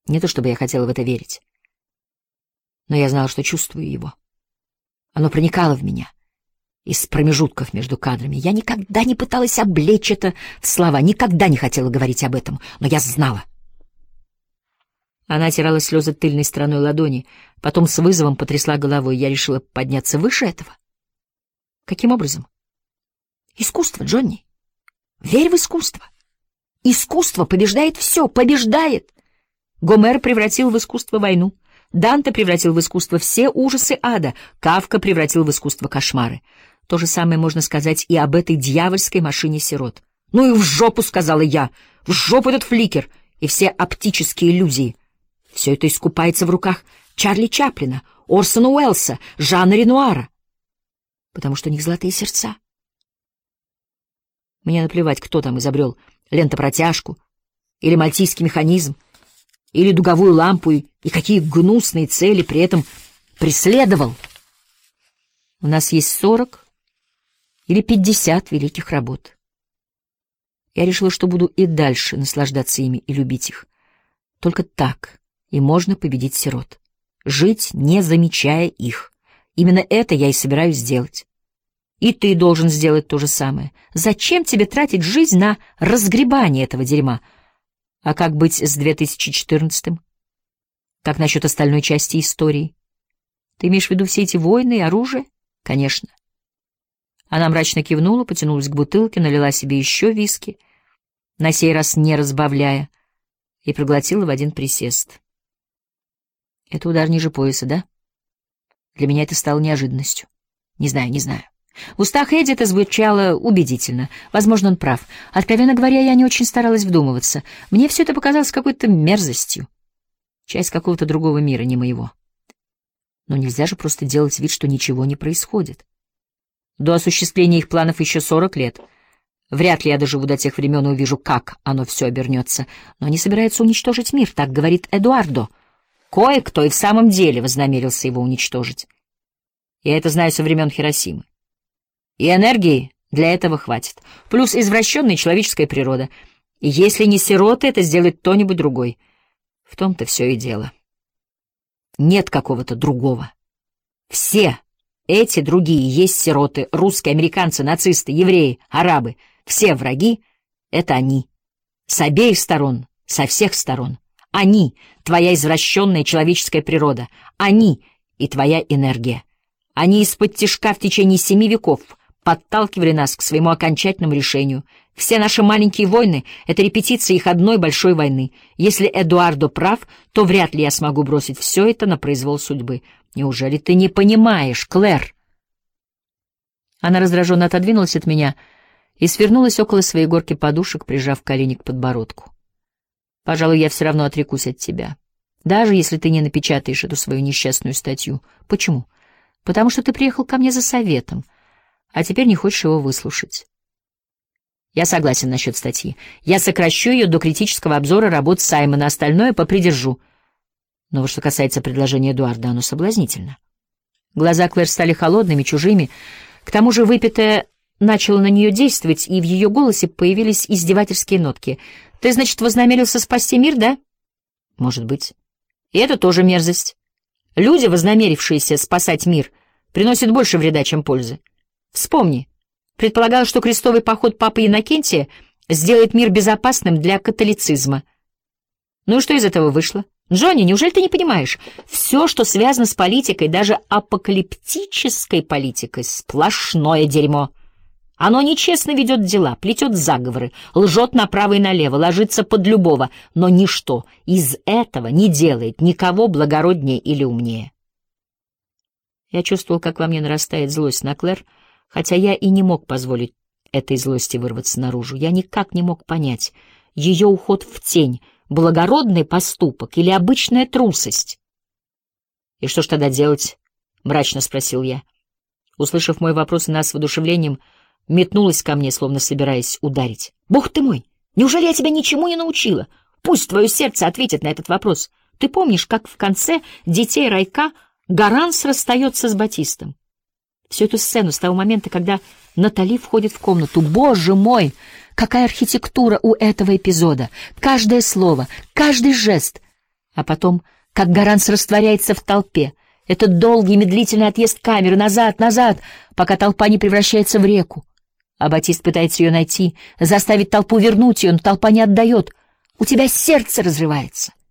Не то чтобы я хотела в это верить, но я знала, что чувствую его. Оно проникало в меня из промежутков между кадрами. Я никогда не пыталась облечь это в слова, никогда не хотела говорить об этом, но я знала. Она отирала слезы тыльной стороной ладони, потом с вызовом потрясла головой. Я решила подняться выше этого. Каким образом? Искусство, Джонни. Верь в искусство. Искусство побеждает все, побеждает. Гомер превратил в искусство войну. Данте превратил в искусство все ужасы ада. Кафка превратил в искусство кошмары. То же самое можно сказать и об этой дьявольской машине сирот. «Ну и в жопу», — сказала я, — «в жопу этот фликер и все оптические иллюзии». Все это искупается в руках Чарли Чаплина, Орсона Уэллса, Жана Ренуара, потому что у них золотые сердца. Мне наплевать, кто там изобрел лентопротяжку, или мальтийский механизм, или дуговую лампу, и какие гнусные цели при этом преследовал. У нас есть 40 или 50 великих работ. Я решила, что буду и дальше наслаждаться ими и любить их. Только так и можно победить сирот. Жить, не замечая их. Именно это я и собираюсь сделать. И ты должен сделать то же самое. Зачем тебе тратить жизнь на разгребание этого дерьма? А как быть с 2014-м? Как насчет остальной части истории? Ты имеешь в виду все эти войны и оружие? Конечно. Она мрачно кивнула, потянулась к бутылке, налила себе еще виски, на сей раз не разбавляя, и проглотила в один присест. Это удар ниже пояса, да? Для меня это стало неожиданностью. Не знаю. В устах Эдди это звучало убедительно. Возможно, он прав. Откровенно говоря, я не очень старалась вдумываться. Мне все это показалось какой-то мерзостью. Часть какого-то другого мира, не моего. Но нельзя же просто делать вид, что ничего не происходит. До осуществления их планов еще 40 лет. Вряд ли я доживу до тех времен и увижу, как оно все обернется. Но они собираются уничтожить мир, так говорит Эдуардо. Кое-кто и в самом деле вознамерился его уничтожить. Я это знаю со времен Хиросимы. И энергии для этого хватит. Плюс извращенная человеческая природа. И если не сироты, это сделает кто-нибудь другой. В том-то все и дело. Нет какого-то другого. Все эти другие есть сироты, русские, американцы, нацисты, евреи, арабы. Все враги — это они. С обеих сторон, со всех сторон. Они — твоя извращенная человеческая природа. Они — и твоя энергия. Они из-под тишка в течение 7 веков подталкивали нас к своему окончательному решению. Все наши маленькие войны — это репетиция их одной большой войны. Если Эдуардо прав, то вряд ли я смогу бросить все это на произвол судьбы. Неужели ты не понимаешь, Клэр? Она раздраженно отодвинулась от меня и свернулась около своей горки подушек, прижав колени к подбородку. Пожалуй, я все равно отрекусь от тебя. Даже если ты не напечатаешь эту свою несчастную статью. Почему? Потому что ты приехал ко мне за советом, а теперь не хочешь его выслушать. Я согласен насчет статьи. Я сокращу ее до критического обзора работ Саймона, остальное попридержу. Но вот что касается предложения Эдуарда, оно соблазнительно. Глаза Клэр стали холодными, чужими. К тому же выпитое начало на нее действовать, и в ее голосе появились издевательские нотки. «Ты, значит, вознамерился спасти мир, да?» «Может быть. И это тоже мерзость. Люди, вознамерившиеся спасать мир, приносят больше вреда, чем пользы. Вспомни. Предполагалось, что крестовый поход папы Иннокентия сделает мир безопасным для католицизма. Ну и что из этого вышло? Джонни, неужели ты не понимаешь? Все, что связано с политикой, даже апокалиптической политикой, сплошное дерьмо. Оно нечестно ведет дела, плетет заговоры, лжет направо и налево, ложится под любого, но ничто из этого не делает никого благороднее или умнее. Я чувствовал, как во мне нарастает злость на Клэр, хотя я и не мог позволить этой злости вырваться наружу. Я никак не мог понять, ее уход в тень — благородный поступок или обычная трусость. «И что ж тогда делать?» — мрачно спросил я. Услышав мой вопрос, она с воодушевлением метнулась ко мне, словно собираясь ударить. «Бог ты мой! Неужели я тебя ничему не научила? Пусть твое сердце ответит на этот вопрос. Ты помнишь, как в конце «Детей райка» Гаранс расстается с Батистом? Всю эту сцену с того момента, когда Натали входит в комнату. Боже мой! Какая архитектура у этого эпизода! Каждое слово, каждый жест. А потом, как Гаранс растворяется в толпе, этот долгий медлительный отъезд камеры назад, назад, пока толпа не превращается в реку. А Батист пытается ее найти, заставить толпу вернуть ее, но толпа не отдает. У тебя сердце разрывается.